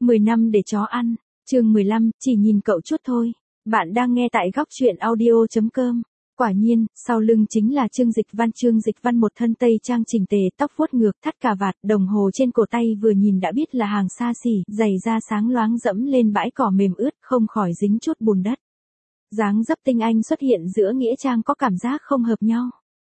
10 năm để chó ăn, chương 15, chỉ nhìn cậu chút thôi. Bạn đang nghe tại góc truyện audio.com. Quả nhiên, sau lưng chính là Trương Dịch Văn. Trương Dịch Văn một thân tây trang chỉnh tề, tóc vuốt ngược, thắt cà vạt, đồng hồ trên cổ tay vừa nhìn đã biết là hàng xa xỉ, giày da sáng loáng dẫm lên bãi cỏ mềm ướt, không khỏi dính chút bùn đất. Dáng dấp tinh anh xuất hiện giữa nghĩa trang có cảm giác không hợp nhau.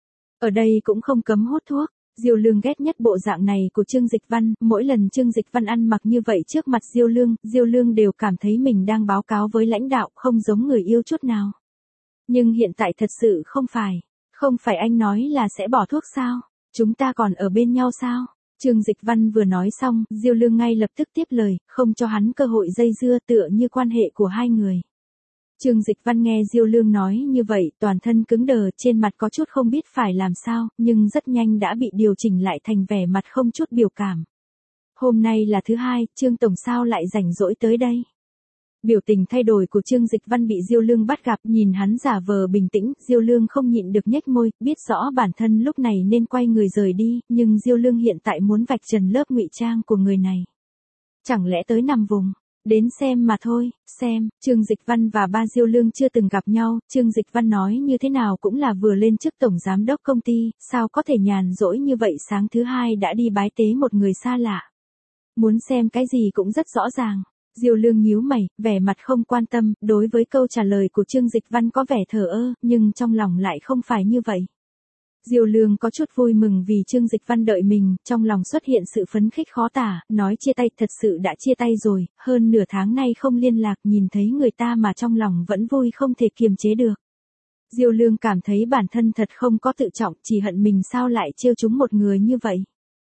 Ở đây cũng không cấm hút thuốc. Diêu Lương ghét nhất bộ dạng này của Trương Dịch Văn, mỗi lần Trương Dịch Văn ăn mặc như vậy trước mặt Diêu Lương đều cảm thấy mình đang báo cáo với lãnh đạo, không giống người yêu chút nào. Nhưng hiện tại thật sự không phải anh nói là sẽ bỏ thuốc sao? Chúng ta còn ở bên nhau sao? Trương Dịch Văn vừa nói xong, Diêu Lương ngay lập tức tiếp lời, không cho hắn cơ hội dây dưa, tựa như quan hệ của hai người. Trương Dịch Văn nghe Diêu Lương nói như vậy, toàn thân cứng đờ, trên mặt có chút không biết phải làm sao, nhưng rất nhanh đã bị điều chỉnh lại thành vẻ mặt không chút biểu cảm. Hôm nay là thứ hai, Trương Tổng sao lại rảnh rỗi tới đây? Biểu tình thay đổi của Trương Dịch Văn bị Diêu Lương bắt gặp, nhìn hắn giả vờ bình tĩnh, Diêu Lương không nhịn được nhếch môi, biết rõ bản thân lúc này nên quay người rời đi, nhưng Diêu Lương hiện tại muốn vạch trần lớp ngụy trang của người này. Chẳng lẽ tới nằm vùng? Đến xem mà thôi, xem. Trương Dịch Văn và ba Diêu Lương chưa từng gặp nhau, Trương Dịch Văn nói như thế nào cũng là vừa lên chức tổng giám đốc công ty, sao có thể nhàn rỗi như vậy, sáng thứ hai đã đi bái tế một người xa lạ. Muốn xem cái gì cũng rất rõ ràng. Diêu Lương nhíu mày, vẻ mặt không quan tâm, đối với câu trả lời của Trương Dịch Văn có vẻ thờ ơ, nhưng trong lòng lại không phải như vậy. Diêu Lương có chút vui mừng vì Trương Dịch Văn đợi mình, trong lòng xuất hiện sự phấn khích khó tả, nói chia tay thật sự đã chia tay rồi, hơn nửa tháng nay không liên lạc, nhìn thấy người ta mà trong lòng vẫn vui không thể kiềm chế được. Diêu Lương cảm thấy bản thân thật không có tự trọng, chỉ hận mình sao lại trêu trúng một người như vậy.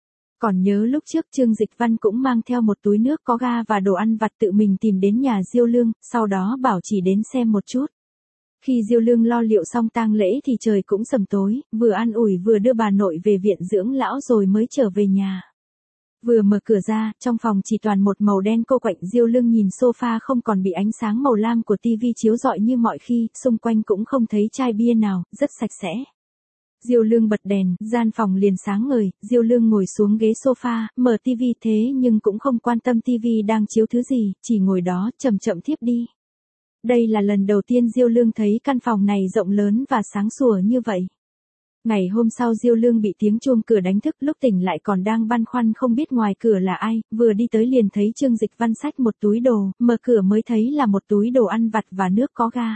Còn nhớ lúc trước Trương Dịch Văn cũng mang theo một túi nước có ga và đồ ăn vặt tự mình tìm đến nhà Diêu Lương, sau đó bảo chỉ đến xem một chút. Khi Diêu Lương lo liệu xong tang lễ thì trời cũng sầm tối, vừa an ủi vừa đưa bà nội về viện dưỡng lão rồi mới trở về nhà. Vừa mở cửa ra, trong phòng chỉ toàn một màu đen cô quạnh. Diêu Lương nhìn sofa không còn bị ánh sáng màu lam của tivi chiếu rọi như mọi khi, xung quanh cũng không thấy chai bia nào, rất sạch sẽ. Diêu Lương bật đèn, gian phòng liền sáng ngời, Diêu Lương ngồi xuống ghế sofa, mở tivi thế nhưng cũng không quan tâm tivi đang chiếu thứ gì, chỉ ngồi đó, chậm chậm thiếp đi. Đây là lần đầu tiên Diêu Lương thấy căn phòng này rộng lớn và sáng sủa như vậy. Ngày hôm sau Diêu Lương bị tiếng chuông cửa đánh thức, lúc tỉnh lại còn đang băn khoăn không biết ngoài cửa là ai, vừa đi tới liền thấy Trương Dịch Văn xách một túi đồ, mở cửa mới thấy là một túi đồ ăn vặt và nước có ga.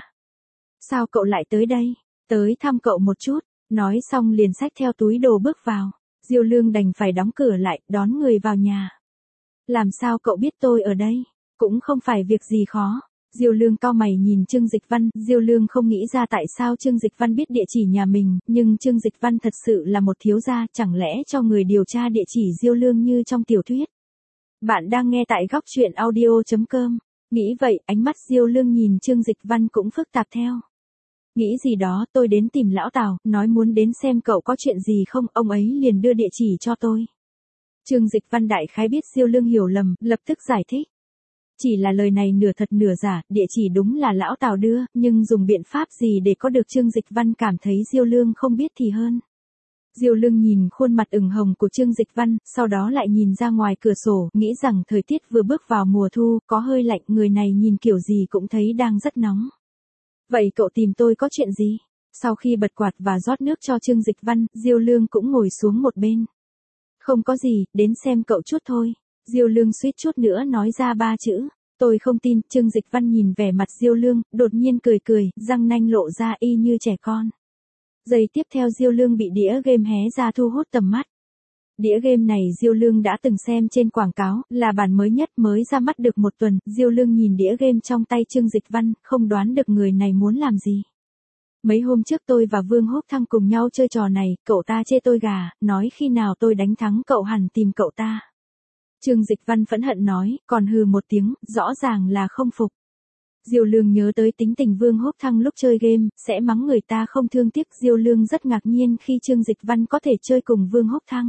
Sao cậu lại tới đây? Tới thăm cậu một chút. Nói xong liền xách theo túi đồ bước vào. Diêu Lương đành phải đóng cửa lại, đón người vào nhà. Làm sao cậu biết tôi ở đây? Cũng không phải việc gì khó. Diêu Lương cau mày nhìn Trương Dịch Văn, Diêu Lương không nghĩ ra tại sao Trương Dịch Văn biết địa chỉ nhà mình, nhưng Trương Dịch Văn thật sự là một thiếu gia, chẳng lẽ cho người điều tra địa chỉ Diêu Lương như trong tiểu thuyết. Bạn đang nghe tại góc truyện audio.com. Nghĩ vậy, ánh mắt Diêu Lương nhìn Trương Dịch Văn cũng phức tạp theo. Nghĩ gì đó, tôi đến tìm lão Tào, nói muốn đến xem cậu có chuyện gì không, ông ấy liền đưa địa chỉ cho tôi. Trương Dịch Văn đại khái biết Diêu Lương hiểu lầm, lập tức giải thích. Chỉ là lời này nửa thật nửa giả, địa chỉ đúng là lão Tào đưa, nhưng dùng biện pháp gì để có được Trương Dịch Văn cảm thấy Diêu Lương không biết thì hơn. Diêu Lương nhìn khuôn mặt ửng hồng của Trương Dịch Văn, sau đó lại nhìn ra ngoài cửa sổ, nghĩ rằng thời tiết vừa bước vào mùa thu, có hơi lạnh, người này nhìn kiểu gì cũng thấy đang rất nóng. Vậy cậu tìm tôi có chuyện gì? Sau khi bật quạt và rót nước cho Trương Dịch Văn, Diêu Lương cũng ngồi xuống một bên. Không có gì, đến xem cậu chút thôi. Diêu Lương suýt chút nữa nói ra 3 chữ. Tôi không tin. Trương Dịch Văn nhìn vẻ mặt Diêu Lương, đột nhiên cười, răng nanh lộ ra y như trẻ con. Giây tiếp theo Diêu Lương bị đĩa game hé ra thu hút tầm mắt. Đĩa game này Diêu Lương đã từng xem trên quảng cáo, là bản mới nhất mới ra mắt được một tuần. Diêu Lương nhìn đĩa game trong tay Trương Dịch Văn, không đoán được người này muốn làm gì. Mấy hôm trước tôi và Vương Húc Thăng cùng nhau chơi trò này, cậu ta chê tôi gà, nói khi nào tôi đánh thắng cậu hẳn tìm cậu ta. Trương Dịch Văn phẫn hận nói, còn hừ một tiếng, rõ ràng là không phục. Diêu Lương nhớ tới tính tình Vương Húc Thăng lúc chơi game, sẽ mắng người ta không thương tiếc. Diêu Lương rất ngạc nhiên khi Trương Dịch Văn có thể chơi cùng Vương Húc Thăng.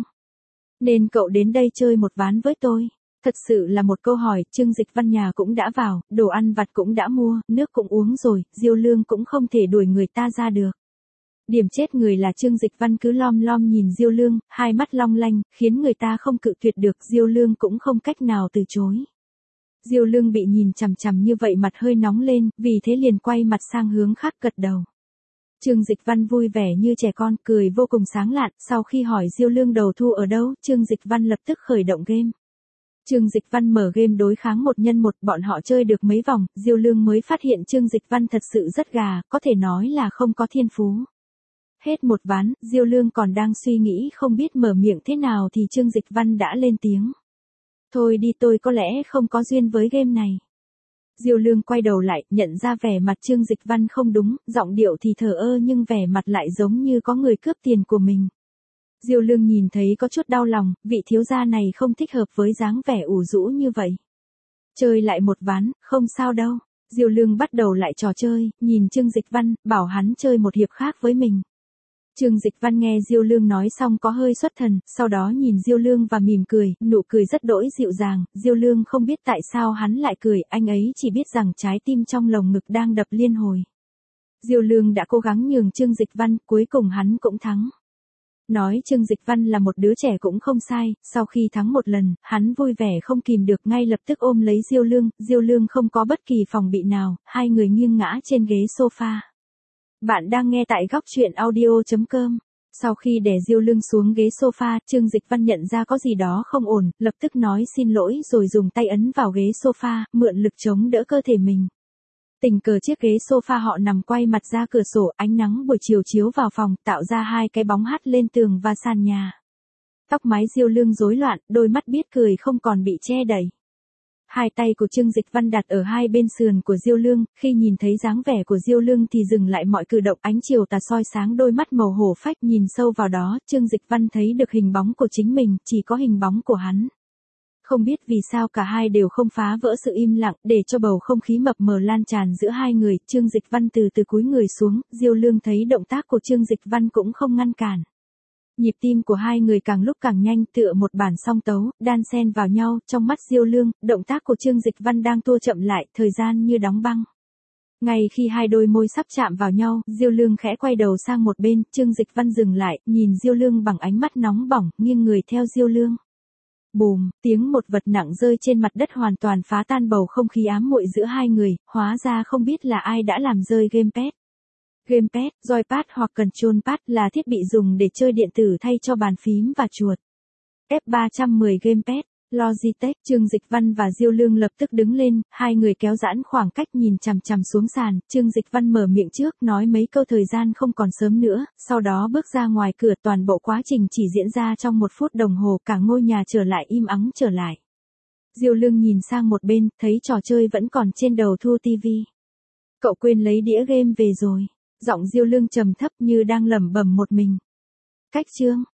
Nên cậu đến đây chơi một ván với tôi. Thật sự là một câu hỏi. Trương Dịch Văn nhà cũng đã vào, đồ ăn vặt cũng đã mua, nước cũng uống rồi, Diêu Lương cũng không thể đuổi người ta ra được. Điểm chết người là Trương Dịch Văn cứ lom lom nhìn Diêu Lương, hai mắt long lanh, khiến người ta không cự tuyệt được. Diêu Lương cũng không cách nào từ chối. Diêu Lương bị nhìn chằm chằm như vậy mặt hơi nóng lên, vì thế liền quay mặt sang hướng khác gật đầu. Trương Dịch Văn vui vẻ như trẻ con, cười vô cùng sáng lạn, sau khi hỏi Diêu Lương đầu thu ở đâu, Trương Dịch Văn lập tức khởi động game. Trương Dịch Văn mở game đối kháng 1x1, bọn họ chơi được mấy vòng, Diêu Lương mới phát hiện Trương Dịch Văn thật sự rất gà, có thể nói là không có thiên phú. Hết một ván, Diêu Lương còn đang suy nghĩ không biết mở miệng thế nào thì Trương Dịch Văn đã lên tiếng. Thôi đi, tôi có lẽ không có duyên với game này. Diêu Lương quay đầu lại, nhận ra vẻ mặt Trương Dịch Văn không đúng, giọng điệu thì thờ ơ nhưng vẻ mặt lại giống như có người cướp tiền của mình. Diêu Lương nhìn thấy có chút đau lòng, vị thiếu gia này không thích hợp với dáng vẻ ủ rũ như vậy. Chơi lại một ván, không sao đâu. Diêu Lương bắt đầu lại trò chơi, nhìn Trương Dịch Văn, bảo hắn chơi một hiệp khác với mình. Trương Dịch Văn nghe Diêu Lương nói xong có hơi xuất thần, sau đó nhìn Diêu Lương và mỉm cười, nụ cười rất đỗi dịu dàng, Diêu Lương không biết tại sao hắn lại cười, anh ấy chỉ biết rằng trái tim trong lồng ngực đang đập liên hồi. Diêu Lương đã cố gắng nhường Trương Dịch Văn, cuối cùng hắn cũng thắng. Nói Trương Dịch Văn là một đứa trẻ cũng không sai, sau khi thắng một lần, hắn vui vẻ không kìm được ngay lập tức ôm lấy Diêu Lương không có bất kỳ phòng bị nào, hai người nghiêng ngã trên ghế sofa. Bạn đang nghe tại góc truyện audio.com. Sau khi để Diêu Lương xuống ghế sofa, Trương Dịch Văn nhận ra có gì đó không ổn, lập tức nói xin lỗi rồi dùng tay ấn vào ghế sofa, mượn lực chống đỡ cơ thể mình. Tình cờ chiếc ghế sofa họ nằm quay mặt ra cửa sổ, ánh nắng buổi chiều chiếu vào phòng, tạo ra hai cái bóng hắt lên tường và sàn nhà. Tóc mái Diêu Lương rối loạn, đôi mắt biết cười không còn bị che đậy. Hai tay của Trương Dịch Văn đặt ở hai bên sườn của Diêu Lương, khi nhìn thấy dáng vẻ của Diêu Lương thì dừng lại mọi cử động, ánh chiều tà soi sáng đôi mắt màu hổ phách, nhìn sâu vào đó, Trương Dịch Văn thấy được hình bóng của chính mình, chỉ có hình bóng của hắn. Không biết vì sao cả hai đều không phá vỡ sự im lặng, để cho bầu không khí mập mờ lan tràn giữa hai người, Trương Dịch Văn từ từ cúi người xuống, Diêu Lương thấy động tác của Trương Dịch Văn cũng không ngăn cản. Nhịp tim của hai người càng lúc càng nhanh, tựa một bản song tấu, đan xen vào nhau, trong mắt Diêu Lương, động tác của Trương Dịch Văn đang tua chậm lại, thời gian như đóng băng. Ngay khi hai đôi môi sắp chạm vào nhau, Diêu Lương khẽ quay đầu sang một bên, Trương Dịch Văn dừng lại, nhìn Diêu Lương bằng ánh mắt nóng bỏng, nghiêng người theo Diêu Lương. Bùm, tiếng một vật nặng rơi trên mặt đất hoàn toàn phá tan bầu không khí ám muội giữa hai người, hóa ra không biết là ai đã làm rơi gamepad. Gamepad, joypad hoặc controlpad là thiết bị dùng để chơi điện tử thay cho bàn phím và chuột. F310 gamepad, Logitech, Trương Dịch Văn và Diêu Lương lập tức đứng lên, hai người kéo giãn khoảng cách nhìn chằm chằm xuống sàn, Trương Dịch Văn mở miệng trước, nói mấy câu thời gian không còn sớm nữa, sau đó bước ra ngoài cửa, toàn bộ quá trình chỉ diễn ra trong 1 phút đồng hồ, cả ngôi nhà trở lại im ắng trở lại. Diêu Lương nhìn sang một bên, thấy trò chơi vẫn còn trên đầu thu tivi. Cậu quên lấy đĩa game về rồi. Giọng Diêu Lương trầm thấp như đang lẩm bẩm một mình. Cách chương